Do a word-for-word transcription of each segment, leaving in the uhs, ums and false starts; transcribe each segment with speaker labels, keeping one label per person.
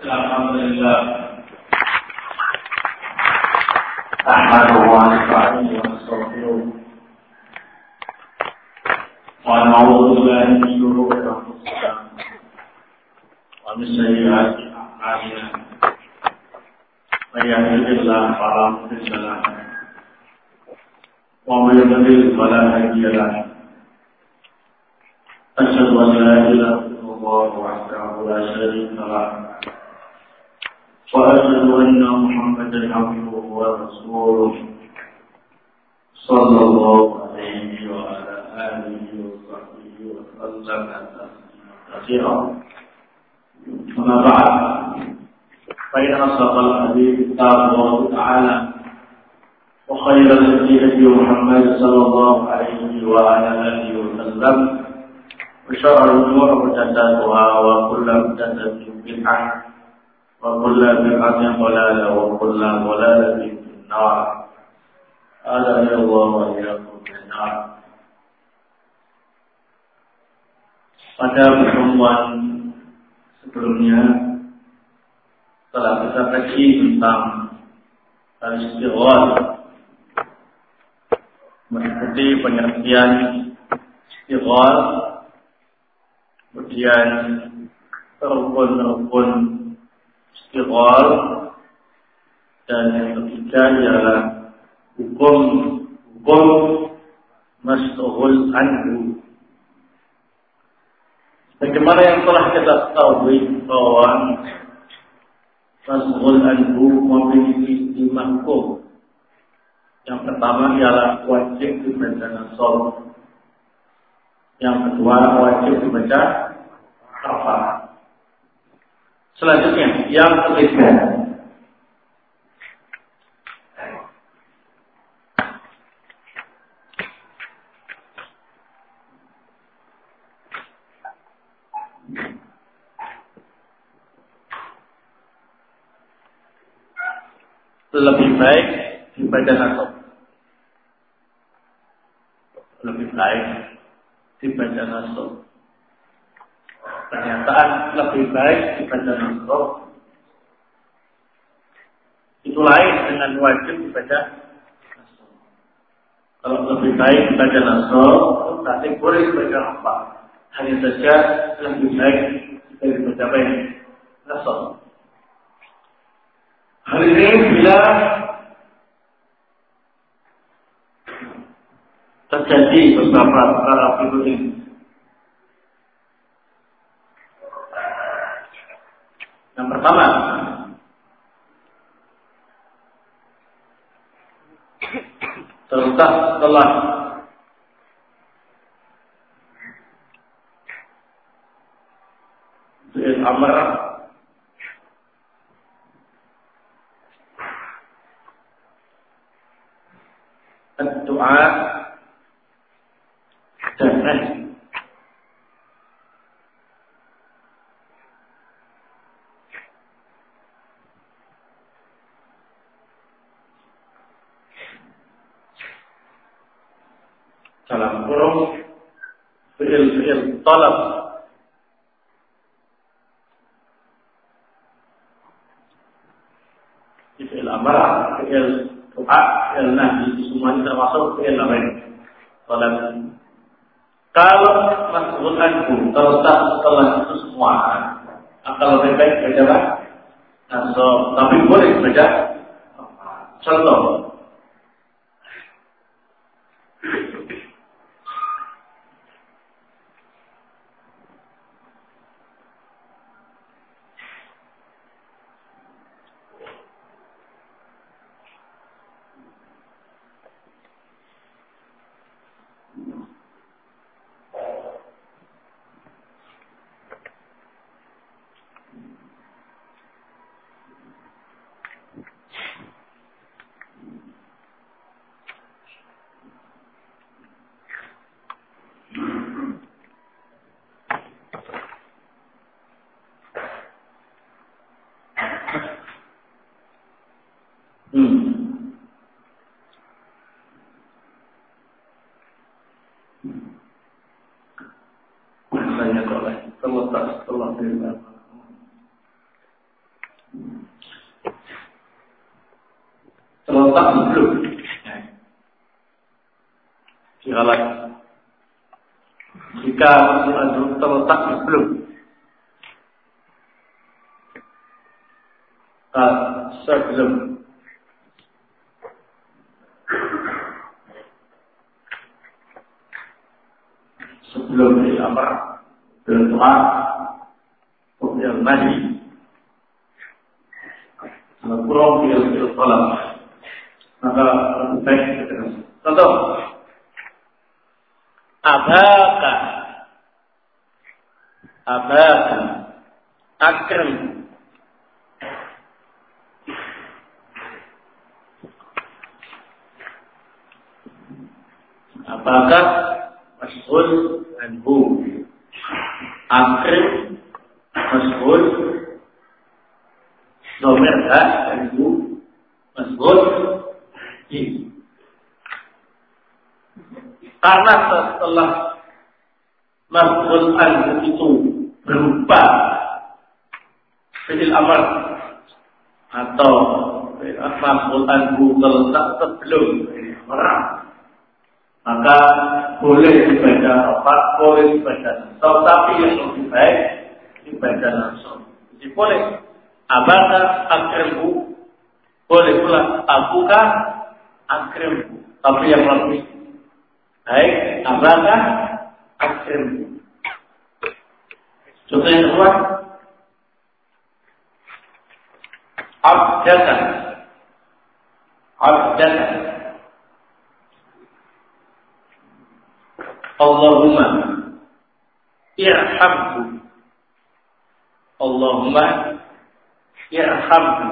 Speaker 1: Alhamdulillah. Nahmaduhu wa nasta'inuhu wa nastaghfiruh. Wa na'udzu billahi min shururi anfusina wa min sayyi'ati a'malina. May yahdihillahu fala mudilla lahu wa may yudlil fala hadiya lahu. Asyhadu an la ilaha illallah wahdahu la syarika lahu وأشهد أن محمدا عبده ورسوله صلى الله عليه وعلى آله وصحبه وسلم كثيرا. أما بعد فإن أصدق الحديث كتاب الله تعالى وخير الهدي هدي محمد صلى الله عليه وعلى آله وسلم وشر الأمور محدثاتها وكل محدثة بدعة وكل بدعة ضلالة وكل ضلالة في النار. أعاذني الله وإياكم من النار. Pada pertemuan sebelumnya telah kita kaji tentang al-istighal, mengikuti pengertian istighal, kemudian rukun-rukun istighal, dan yang ketiga ialah hukum hukum mas'ul anhu. Bagaimana yang telah kita ketahui bahwa mas'ul anhu memiliki lima hukum. Yang pertama ialah wajib dibaca nasab. Yang kedua wajib dibaca rafa. Selanjutnya, yang ketiga, lebih baik dibaca nasab. Lebih baik dibaca nasab. Pernyataan lebih baik dibaca nasab itu lain dengan wajib dibaca nasab. Kalau lebih baik dibaca nasab, berarti boleh dibaca apa? Hanya saja lebih baik jika dibaca apa ini? Nasab. Hal ini bila terjadi beberapa perkara berikut ini. Yang pertama, terletak setelah fi'il amr ad-du'a dan nahi. Dalam kurung fi'il-fi'il talab fi'il amr, fi'il doa, fi'il nahi, semuanya termasuk fi'il amr talab. Kalau mas'ul anhu terletak setelah itu semua, akan lebih baik baca nasab, tapi boleh baca contoh. terletak sebelum. Diralat. Jika terletak sebelum. Uh, sebelum. Sebelum di amar. Berdoa. Kemudian mandi. Kurang dia berkolam. Maka baik kita. Contoh. Abaka. Abaka. Akram. Apakah mas'ul anhu? Akram mas'ul domir ha anhu mas'ul ini. Karena setelah mas'ul anhu itu berupa fi'il amr atau mas'ul anhu terletak sebelum fi'il amr, maka boleh dibaca apa, boleh dibaca nasab, tapi yang lebih baik dibaca nasab. Jadi boleh abaka akrimbu, boleh pula abuka akrimbu, tapi yang lebih baik abaka akrimbu. Contoh yang kedua, abjatan, abjatan. Allahumma irhamhu, Allahumma irhamhu.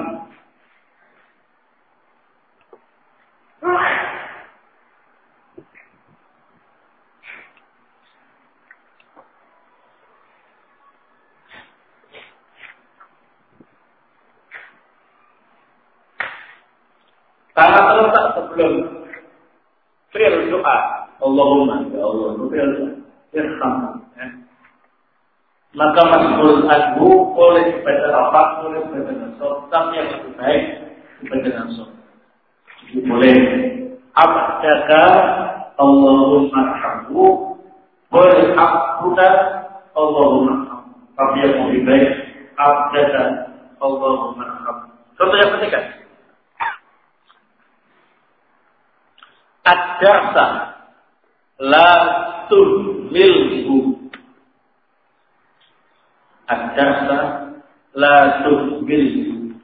Speaker 1: Karena terletak sebelum fi'il doa, Allahumma, ya Allah, irhamhu. Ya. Maka mas'ul anhu boleh dibaca apa, boleh dibaca nasab, tapi yang lebih baik dibaca nasab. Jadi boleh abdaka Allahumma irhamhu, boleh abduka Allahumma irhamhu, tapi yang lebih baik abdaka Allahumma irhamhu. Contoh yang ketiga, ad-darsa la tuhmilhu, ad-darsa la tuhmilhu.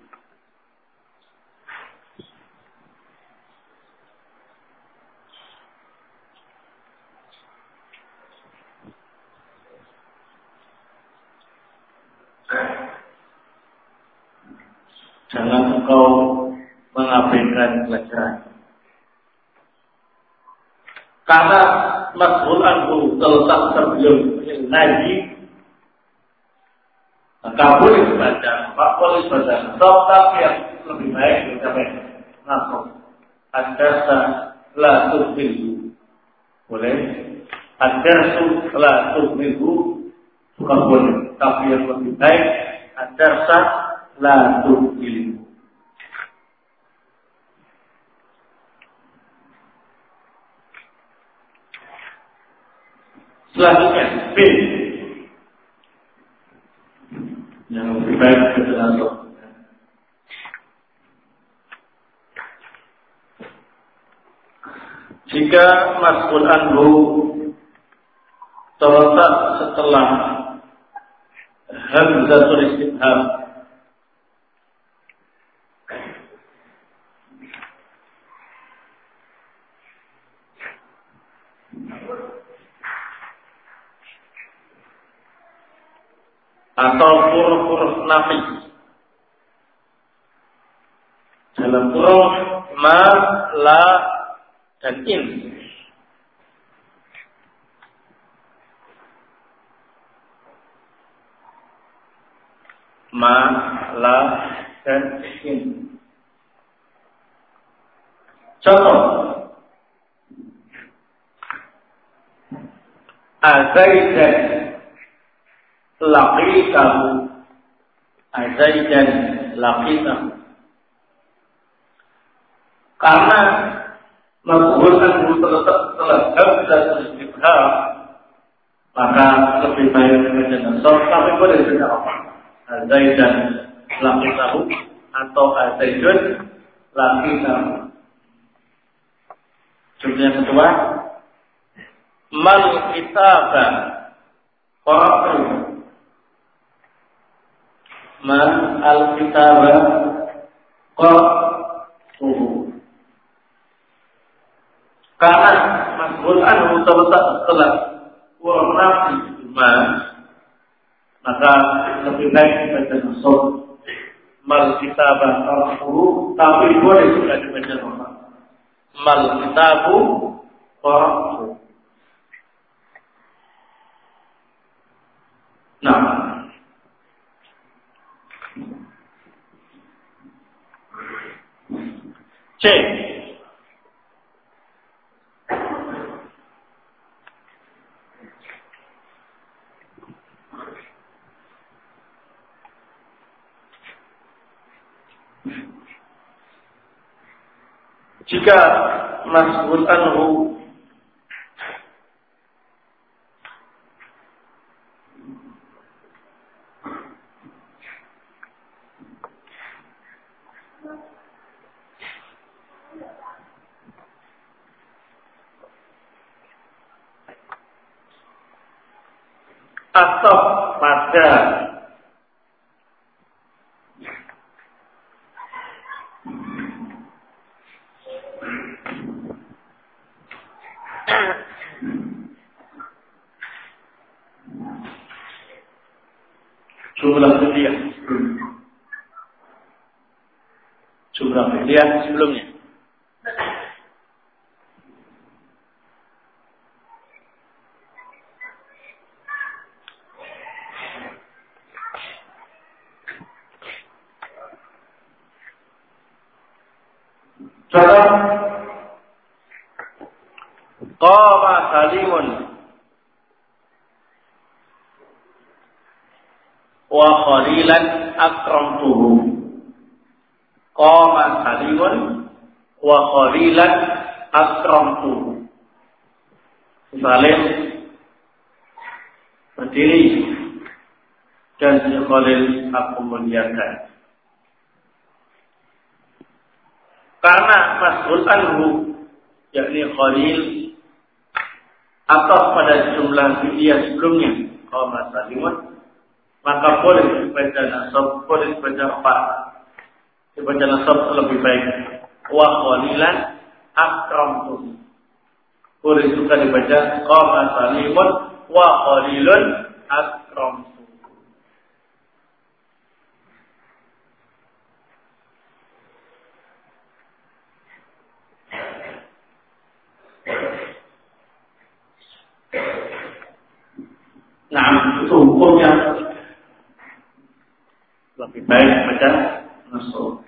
Speaker 1: Jangan engkau mengabaikan pelajaran. Karena mas'ul anhu terletak sebelum ngaji, maka boleh dibaca, tak boleh dibaca nasab, tapi yang lebih baik dibaca nasab. Ad-darsa la tuhmilhu, boleh. Ad-darsu la tuhmilhu, bukan boleh, tapi yang lebih baik ad-darsa la tuhmilhu. Selanjutnya B, yang lebih baik kejelaskan. Jika mas'ul anhu terletak setelah hamzatul istifham, atau huruf-huruf nafi dalam huruf ma, la, dan in, ma, la, dan in. Contoh, azaidan laqitahu, azaidan laqitahu. Karena maf'ul anhu terletak setelah hamzah istifham, maka lebih baik membaca nasab, tapi boleh baca apa? Zaidan laqitahu atau Zaidun laqitahu. Contoh yang kedua, mal kitaba qara'tu. Man al kitaba qara'tu. Karena maf'ul anhu terletak setelah warna man, maka lebih baik dibaca nasab. Mal kitaba qara'tu, tapi boleh juga dibaca nasab. Mal kitabu qara'tu. Nah, C. Jika maf'ul anhu atau pada jumlah fi'liyah jumlah fi'liyah sebelumnya. Contoh, qama Salimun wa khalilan akramtuhu. Qama Salimun wa khalilan akramtuhu. Salim berdiri dan si Khalil aku muliakan. Karena maf'ul anhu yakni Khalil atas pada jumlah fi'liyah sebelumnya qama Salimun, maka boleh dibaca nasab, boleh dibaca apa? Dibaca nasab lebih baik. Wa khalilan akramtuhu. Boleh juga dibaca qama Salimun wa khalilun akramtuhu. Nah, itu hukumnya lebih baik baca nasab.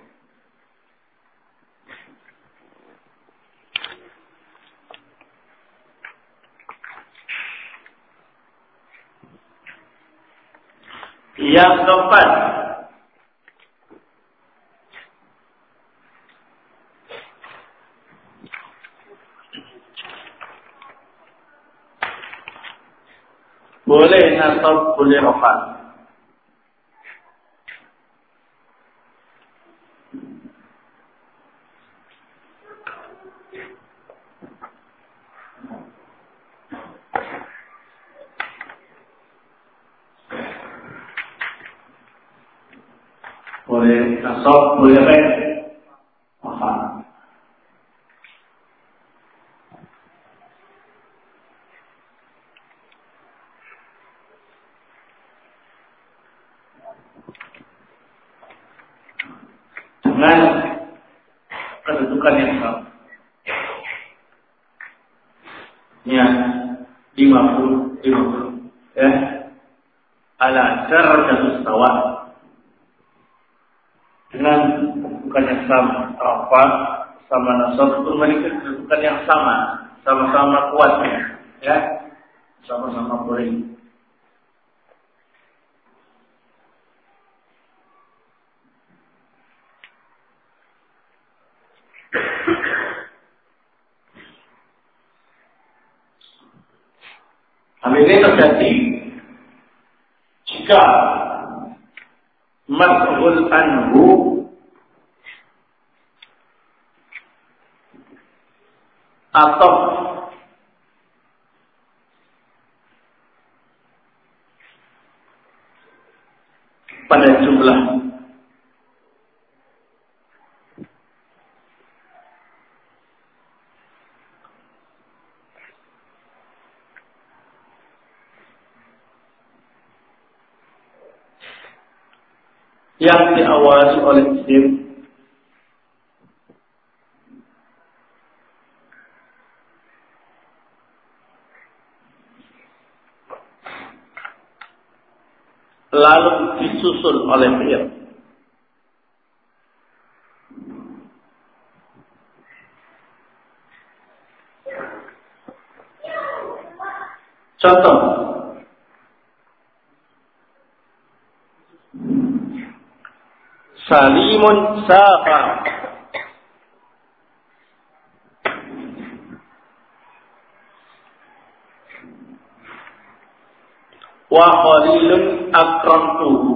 Speaker 1: Yang keempat, boleh nasab, boleh rafa. Boleh nasab, boleh apa? Rafa. Dengan kedudukan yang sama. Ya, lima puluh, lima puluh. Ya, ala darajatus sawa. Dengan kedudukan yang sama, rafa sama nasab itu memiliki kedudukan yang sama, sama-sama kuatnya, ya, sama-sama boleh. Ini terjadi jika maf'ul anhu atau pada jumlah yang diawali oleh isim lalu disusul oleh fi'il. Contoh, Salimun safar. Wa qalilun akramtuhu.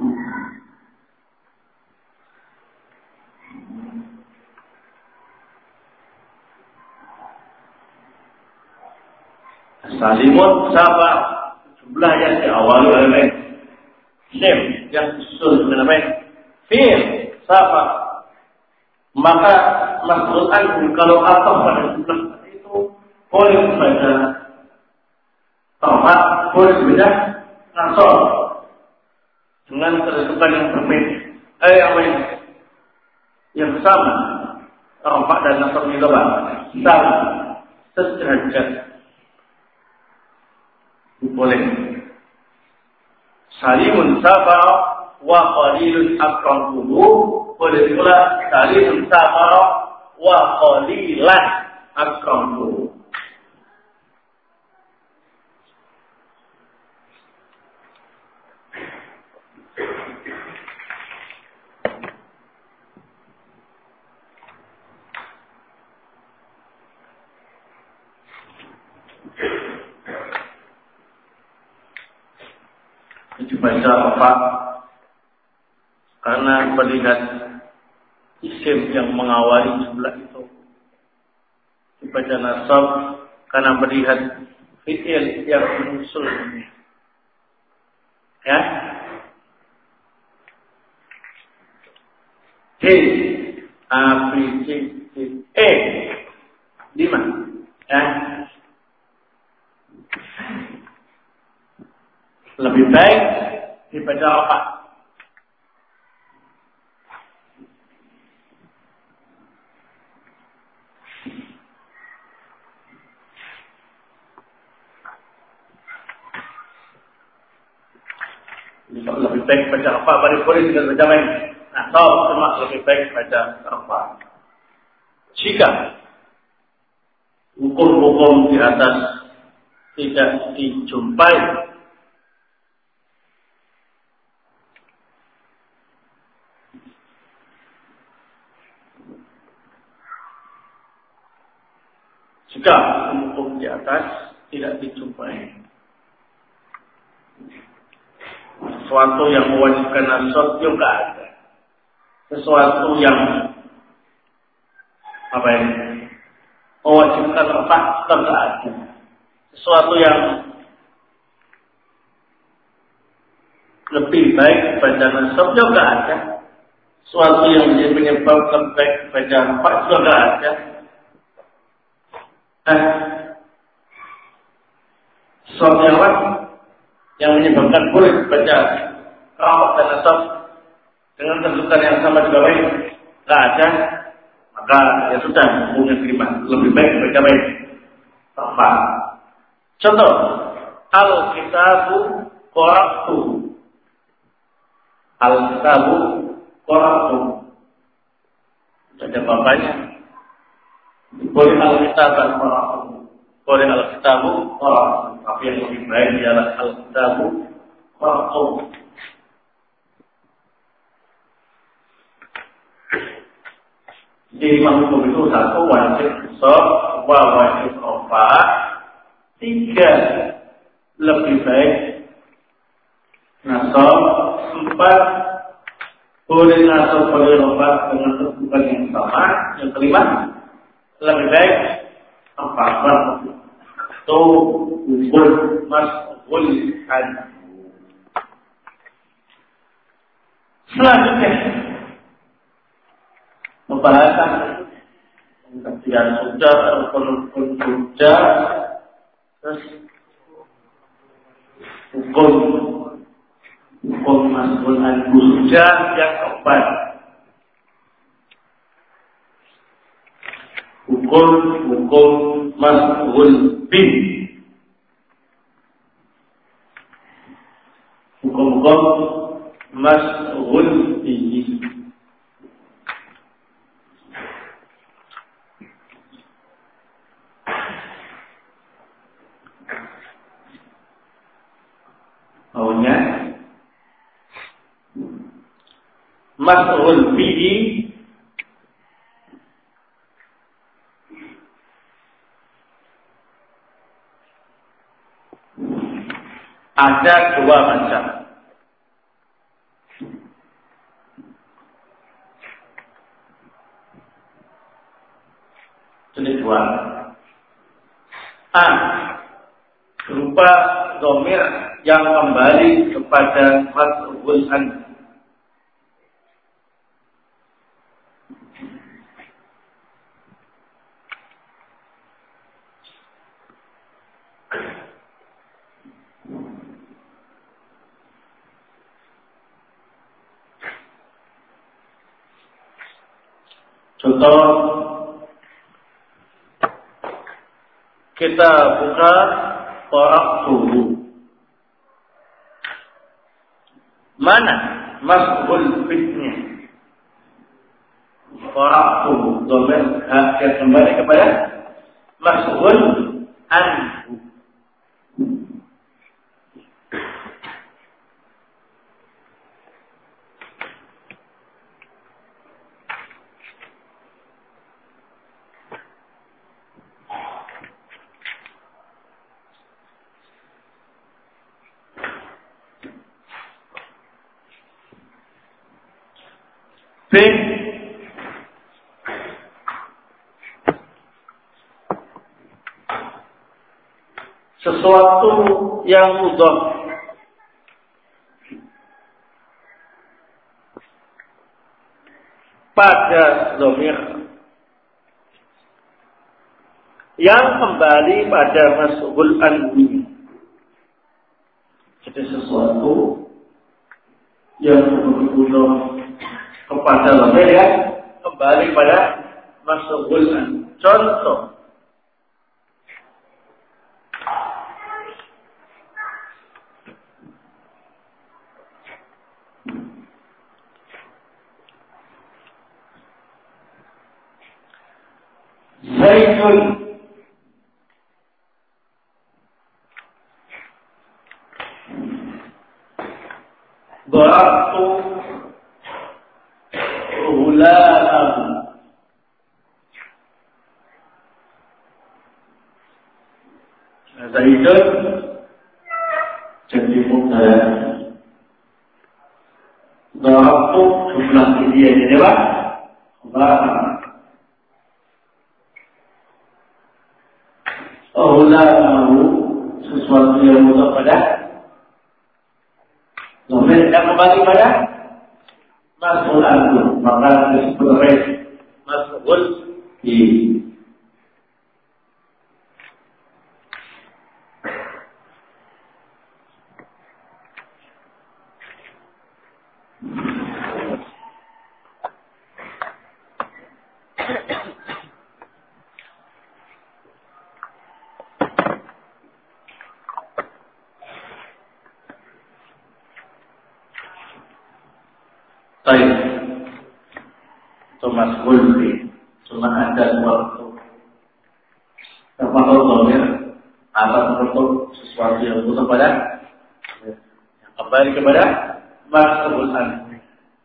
Speaker 1: Salimun safar, jumlah yang diawali oleh isim yang disusul dengan fi'il safar, maka maf'ul anhu kalau atau pada jumlah itu boleh dibaca tempat, boleh dibaca nasor dengan kedudukan yang berbeda. Eh, apa ini? Yang sama. Tempat dan nasor juga sama, sederajat. Boleh. Salimun safar wa qalilun akramtuhu, boleh pula salimun safar wa qalilan akramtuhu. Dibaca apa? Karena melihat isim yang mengawali jumlah itu. Dibaca nasab karena melihat fi'il yang menyusulnya. Ya. D, A, B, C, D, E. Lima. Ya. Lebih baik dibaca apa? Lebih baik baca apa? Boleh-boleh tidak baca main. Atau cuma lebih baik baca apa? Jika hukum-hukum di atas tidak dijumpai, jika hukum di atas tidak dijumpai, sesuatu yang mewajibkan nasab juga enggak ada. Sesuatu yang apa ini? Mewajibkan apa? Enggak ada. Sesuatu yang lebih baik baca nasab juga enggak ada. Sesuatu yang menyebabkan baik baca apa juga enggak ada. Eh, sesuatu yang apa? Yang menyebabkan boleh baca rafat dan nasab dengan kedudukan yang sama juga baik, nggak ada, maka ya sudah, hukumnya terima. Lebih baik baca baik. Apa? Contoh, al-kitabu qara'tu. Al-kitabu qara'tu. Baca bapaknya. Boleh al-kitabu qara'tu. Boleh al-kitabu qara'tu. Tapi yang lebih baik ialah al-kitabu qara'tu. Di lima hukum itu satu wajib qisas, dua wajib rofa, tiga lebih baik nasab empat, boleh nasab boleh lompat dengan kedudukan yang sama. Yang kelima, lebih baik empat atau ukur mas'ul anhu. Selanjutnya pembahasan kemudian sudah ataupun sudah terus hukum hukum mas'ul anhu sudah yang keempat, hukum hukum mas'ul bin, hukum-hukum mas'ul bihi. Maunya mas'ul bihi ada dua macam. Jenis dua. A, berupa dhamir yang kembali kepada mas'ul anhu. Contoh, kita buka qara'tuhu. Mana mas'ul bihnya? Qara'tuhu. Dhamir yang kembali kepada mas'ul anhu. B, sesuatu yang mudhaf pada dhamir yang kembali pada mas'ul anhu. Jadi sesuatu yang mudhaf kepada dhamir yang kembali pada mas'ul anhu. Contoh, Zaidun darabtu ghulaman. Zaidun jadi mubtada, darabtu jumlah dia jadi apa? Ghulaman. Ghulamu sesuatu yang mudhaf pada dhamir yang kembali pada mas'ul anhu, maka disebut sebagai mas'ul bihi. Baik, itu mas'ul bihi. Cuma ada suatu apa dhamir atau bentuk sesuatu yang butuh pada yang kembali kepada mas'ul anhu.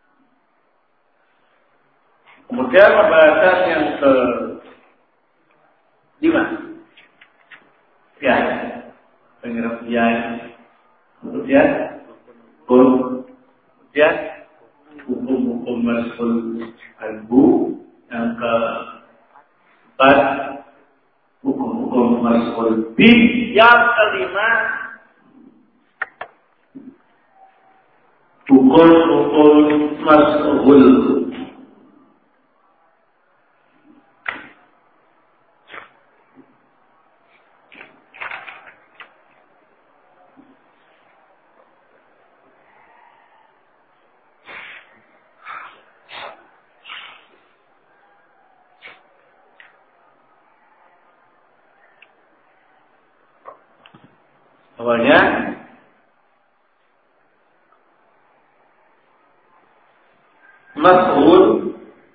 Speaker 1: Kemudian pembahasan yang ke lima, ya, pengira biaya. Kemudian hukum, kemudian hukum-hukum masul albu yang keempat hukum-hukum masul bi yang kelima hukum-hukum masul awalnya maf'ul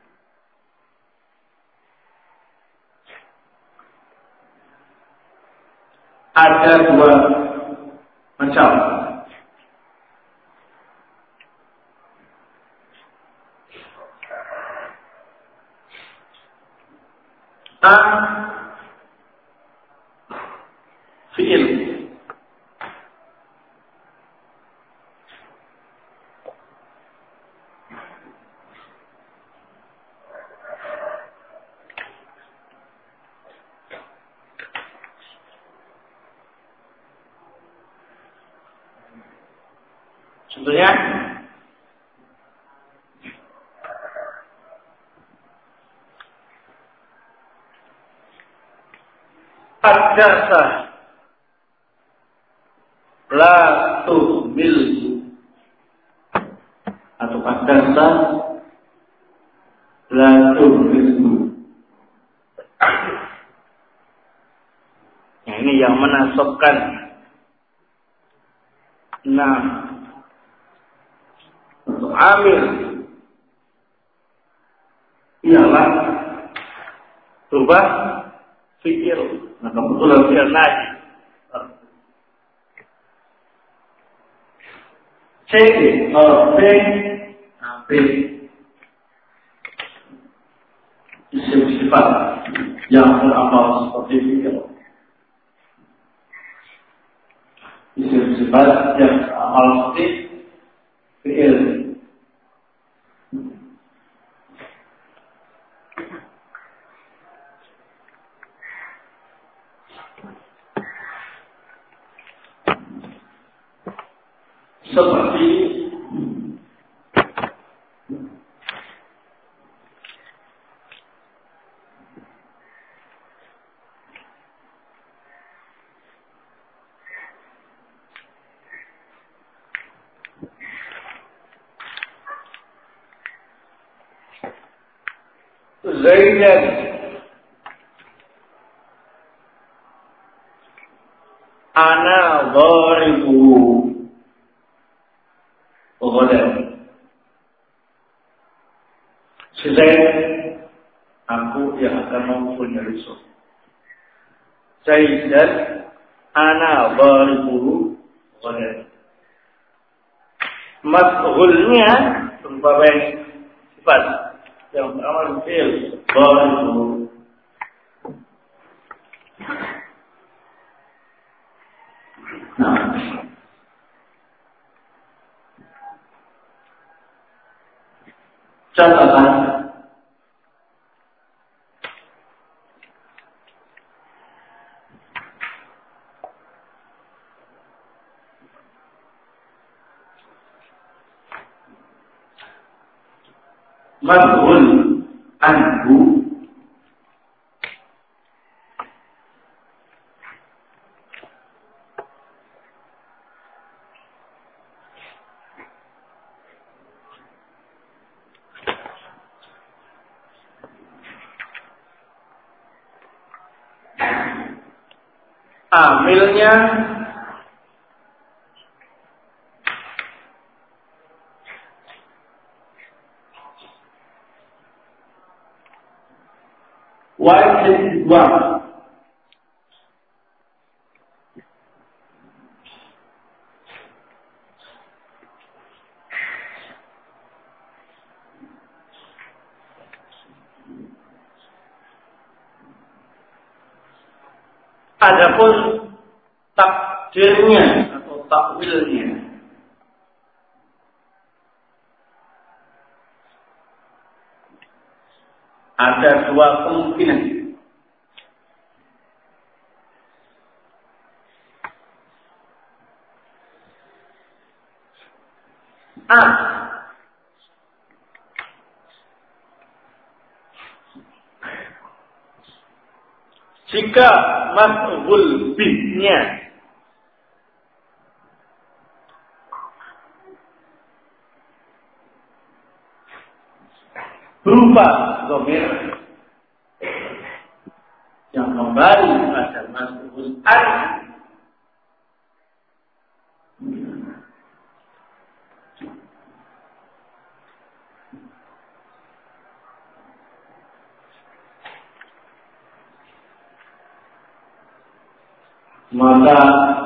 Speaker 1: ada dua macam. A fi'il contohnya Ad-dasa la tuhmil atau ad-dasa la tuhmil. Nah, ini yang menasabkan nah untuk amil ialah berubah fi'il. Nah, kebetulan fi'il najis. C, oh, B, B, isim sifat yang beramal seperti fi'il. Isim sifat yang beramal seperti fi'il. Seperti Zaidan ana dharibu Ghadan. Si Zaid, aku yang akan mempunyai besok. Zaidan ana dharibu Ghadan. Maf'ulnya berupa sifat yang beramal fi'il dharibu. Nah, catatan maf'ul anhu amilnya wajib dua. Adapun tak takdirnya atau takwilnya. Ada dua kemungkinan. A. Jika maf'ul bihnya berupa dhamir yang kembali pada maf'ul an, maka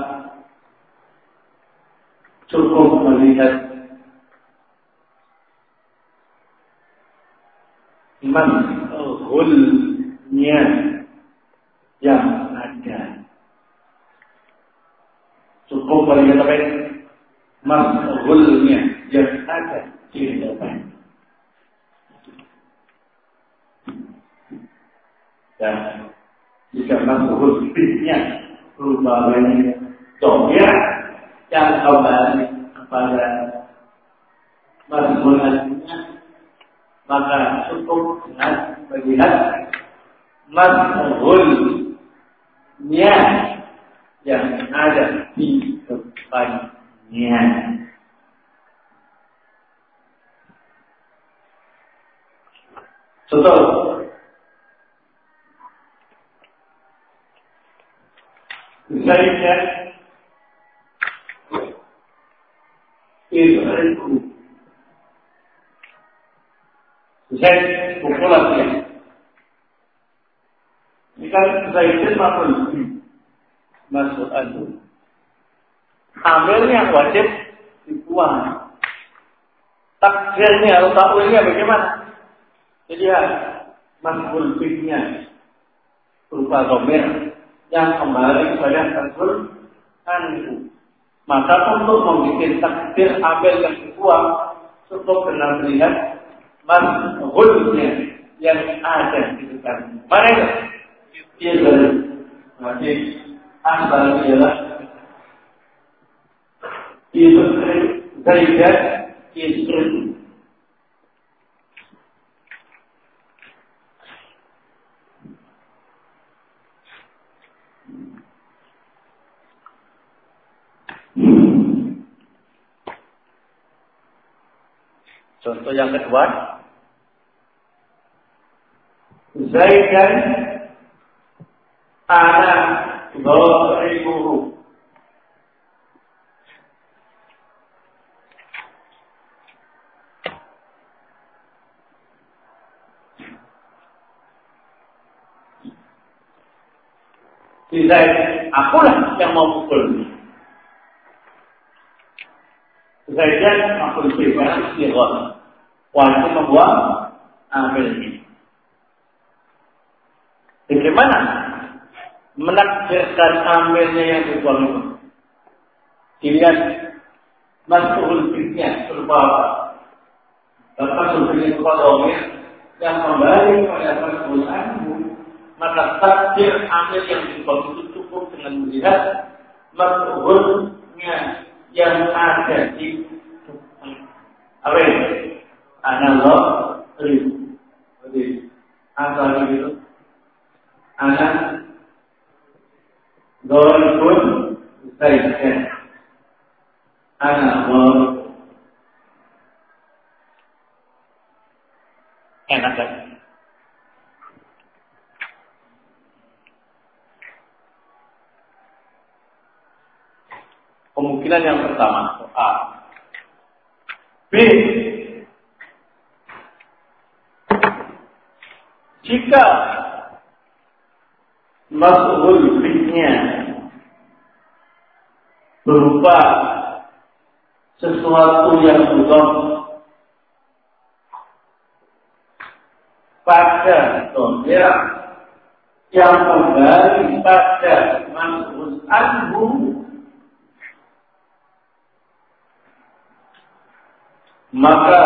Speaker 1: cukup melihat maf'ulnya yang ada. Cukup melihat apa ini? Maf'ulnya yang ada di depan. Dan jika maf'ul bihnya berupa ini dhamir yang kembali kepada maf'ulnya, maka cukup dengan melihat maf'ulnya yang ada di depannya. Contoh, Zaidan yudriku. Zaid populasi. Ini kan Zaidan maf'ul masuk adu. Amilnya wajib dibuang. Takdirnya atau takwilnya bagaimana? Jadi ya, maf'ul bihnya berupa dhamir yang kembali kepada maf'ul anhu. Maka untuk membuat takdir amil yang dibuang, cukup dengan melihat maf'ulnya yang ada di depan. Mana itu? Dia baru. Nanti asal ialah itu Zaidan istri. Contoh yang kedua, Zaidan ana dharibuhu. Zaid, akulah yang mau pukul. Zaidan maf'ul bih barang istighfar. Wajib membuang amilnya. Bagaimana menakdirkan amilnya yang dibuang itu? Dilihat maf'ul bihnya berupa apa? Maf'ul bihnya berupa dhamir yang kembali pada maf'ul anhu. Maka takdir amil yang dibuang itu cukup dengan melihat maf'ulnya yang ada di apa ini? Analog ribu. Jadi asal itu anak doribun Zaidan. Anak doribun. Enak kan? Kemungkinan yang pertama, A. B. Jika maf'ul bihnya berupa sesuatu yang mudhaf pada dhamir yang kembali pada maf'ul anhu, maka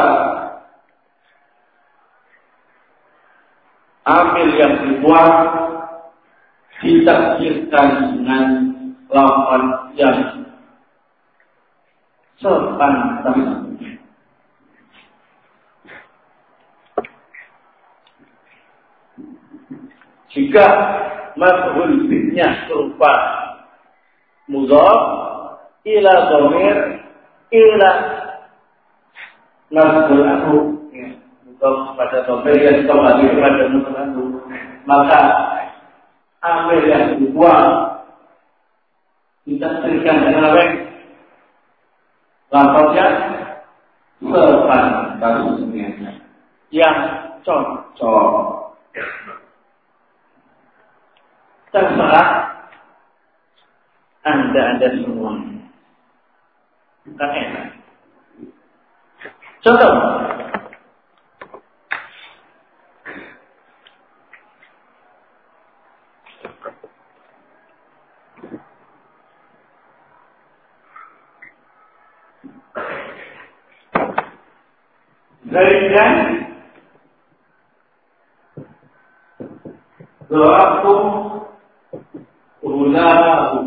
Speaker 1: amil yang dibuat ditakdirkan dengan lafaz yang sepantasnya. Jika maf'ul bihnya berupa mudhaf ila dhamir ila maf'ul anhu, mudhaf pada dhamir yang kembali kepada maf'ul anhu, maka amil yang dibuang ditakdirkan dengan apa? Lafaznya sepantasnya, yang cocok. Terserah Anda-anda semua. Bukan enak. Contoh. Zaidan Doaku Ulahu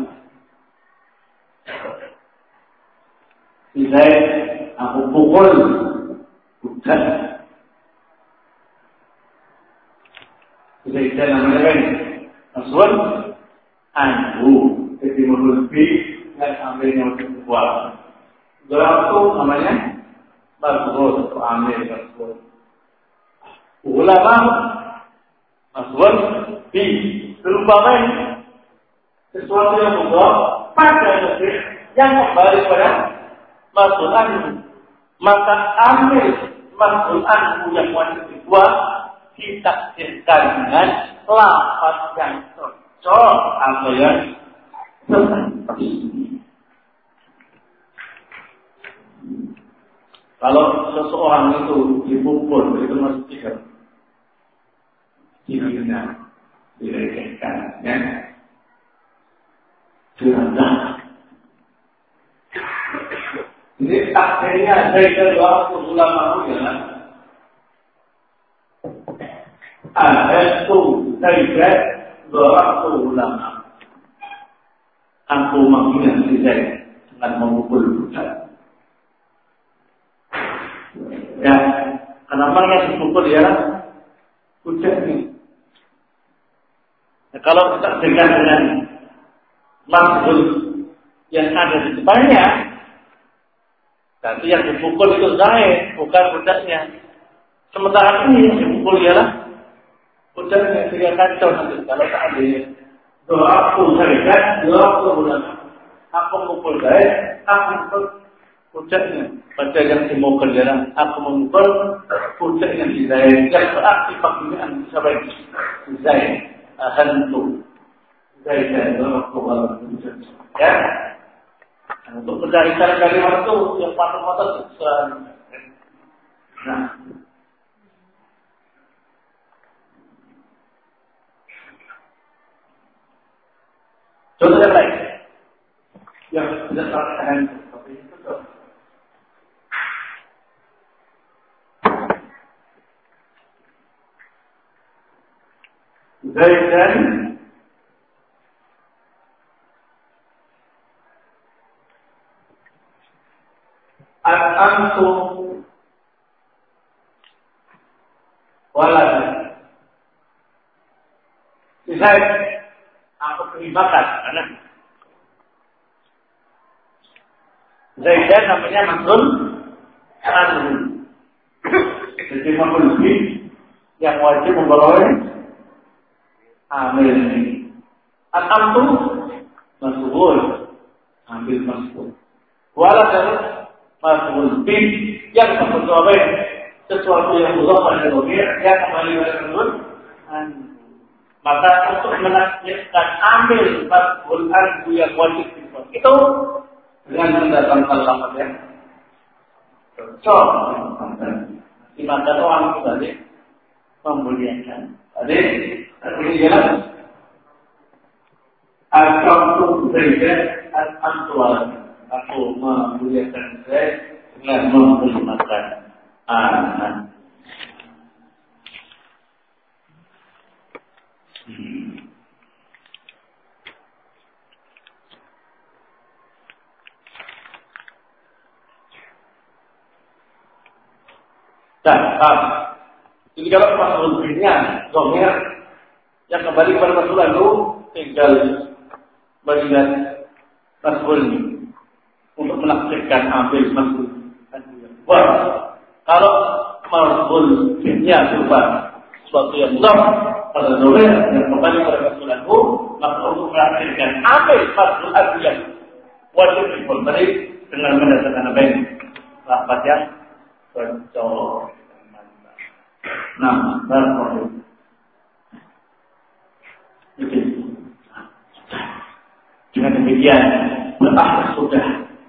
Speaker 1: Zaid aku pukul bukan Zaidan namanya kan Aswan Anhu jadi lebih dan ambilnya untuk buat Doaku namanya Mas'ul atau amil Mas'ul Ulama Mas'ul bi berupa sesuatu yang mudhaf pada negeri yang kembali pada Mas'ul anhu, maka amil Mas'ul anhu yang wajib dibuat ditakdirkan dengan lafaz yang cocok atau yang seperti ini. Kalau seseorang itu dipukul, itu masih tidak dihina, dilecehkan, ya, direndahkan. Ini takdirnya dari waktu ulama ya. Ada itu dari waktu ulama. Aku menghina si Zaid dengan memukul budak. Ya, kenapa yang dipukul ya budak ini? Nah, kalau kita dengan dengan maksud yang ada di depannya, berarti yang dipukul itu Zaid, bukan budaknya. Sementara ini yang dipukul ialah budaknya, sehingga kacau nanti. Kalau tak ada doa aku Zaid, doa aku budak, aku mukul Zaid, aku mukul budaknya. Pada yang dimukul ialah aku memukul budaknya di Zaid. Yang berarti penggunaan sampai Zaid, hantu Zaid dan doa aku budak. Ya. Untuk mencari cara kalimat itu yang patut-patut susah. Nah, contoh yang lain yang tidak terkait seperti itu. Zaidan Al-Antum Walad Zaid aku beri makan anak Zaidan namanya Mansur Anhu. Jadi Mansur yang wajib membawa amil ini. Al-Antum Mansur ambil Mansur Walad Mas'ul bin yang memperoleh sesuatu yang Allah pada domir yang kembali pada Mas'ul anhu. Maka untuk menakdirkan amil Mas'ul anhu yang wajib dibuat itu dengan mendatangkan lafaz yang cocok. Dimakan orang itu tadi memuliakan. Tadi tadi ialah al-qamtu Zaidan al-antual. Aku memuliakan Zaid dengan menggunakan anak. Hmm. Dan, ah, jadi kalau masalah dunia, zahir yang kembali kepada Rasulullah itu tinggal melihat Rasul untuk menafsirkan ambil Rasul. Wah, kalau Rasul dunia berupa suatu yang besar pada zahir yang kembali kepada Rasulullah itu, maka untuk menafsirkan ambil Rasul yang wajib dipelajari dengan mendasarkan apa yang sahabat yang berjauh. Nah, baru Oke. Dengan demikian, berakhir sudah.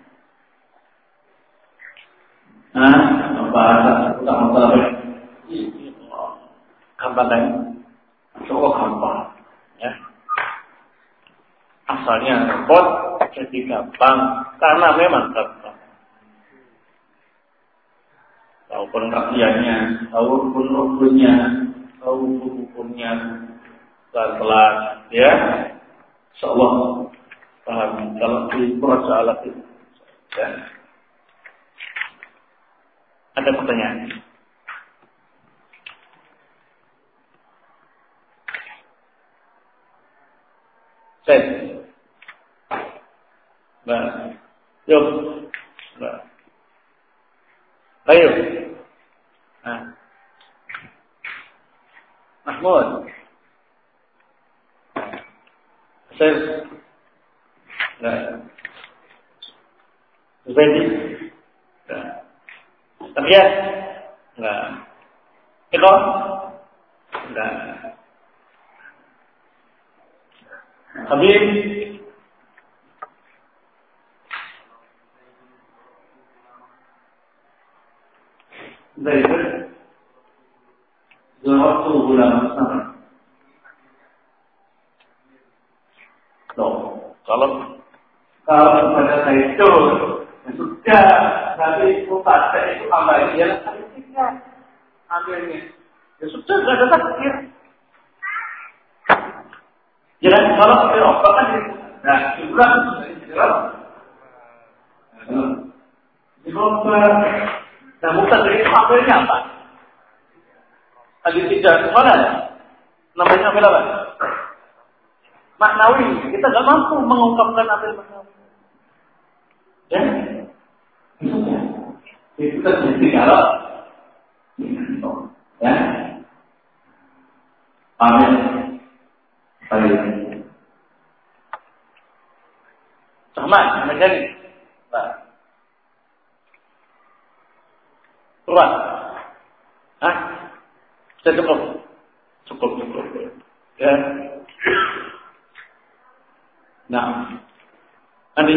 Speaker 1: Nah, bahasa utama masalah ini gampang kan? Cukup gampang, ya. Asalnya repot, jadi gampang karena memang gampang. Tahu pengkajiannya, tahu rukunnya, tahu hukumnya, pelan-pelan, ya. Insyaallah paham kalau di proses alat itu. Ya. Ada pertanyaan? Saya. Nah, yuk, nah. Ayo. Nah. Mahmud. Saya. Nah. Zubaidi. Nah. Tapi nah. Itu. Nah. Habib. Baik. Zawatu ulama sama. Loh, kalau kalau kepada saya itu ya sudah, tapi itu pada itu amal dia tidak ambilnya. Ya sudah, tidak ada takdir. Jangan kalau ada apa kan? Nah, juga jelas. Nah, nah, bukan dari ambilnya apa? Hadis tiga mana? Namanya ambil apa? Maknawi. Kita nggak mampu mengungkapkan ambil maknawi. Ya? Itu terjadi kalau ya. Amin. Baik. Sama, menjadi. Nah. Keluar. Hah? Sudah cukup. Cukup, cukup. Ya. Nah. Nanti.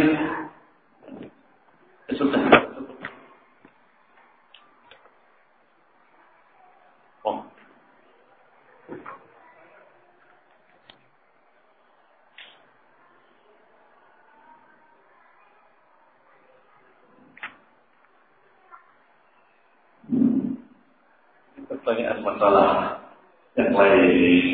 Speaker 1: Ya, sudah. Cukup. Oh. Pertanyaan masalah yang lain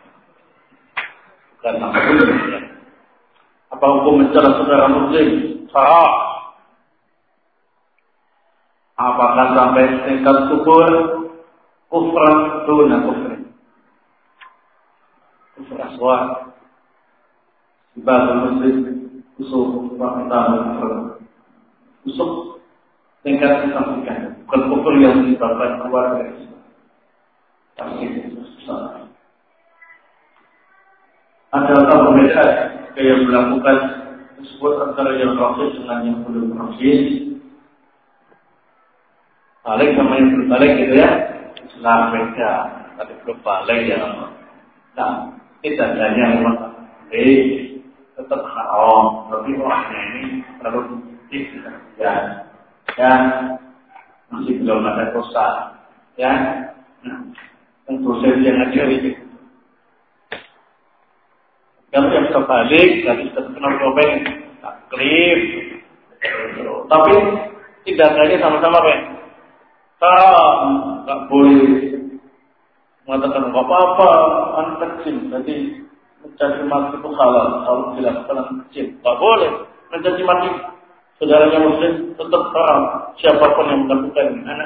Speaker 1: bukan maksudnya. Apa hukum mencela saudara muslim? Sah. Apakah sampai tingkat kufur? Kufran duna kufur. Kufur aswa. Ibadul muslim usul pertama usul tingkat disampaikan. Bukan kufur yang disebabkan keluar dari Islam. Pasti susah. Ada perbedaan yang melakukan tersebut antara yang praktis dengan yang belum praktis. Balik sama yang belum balik gitu ya. Islam beda, tapi belum balik ya. Nah, kita hanya memang eh tetap haram, tapi orangnya ini terlalu sedikit ya, ya masih belum ada dosa, ya. Nah, proses yang ada itu. Kalau yang terbalik, tadi kita kenal robek, taklif. Tapi tindakannya sama-sama kayak haram, nggak boleh mengatakan nggak apa-apa, anak kecil, jadi mencaci maki itu halal kalau dilakukan anak kecil, nggak boleh mencaci maki saudaranya muslim tetap haram siapapun yang melakukan anak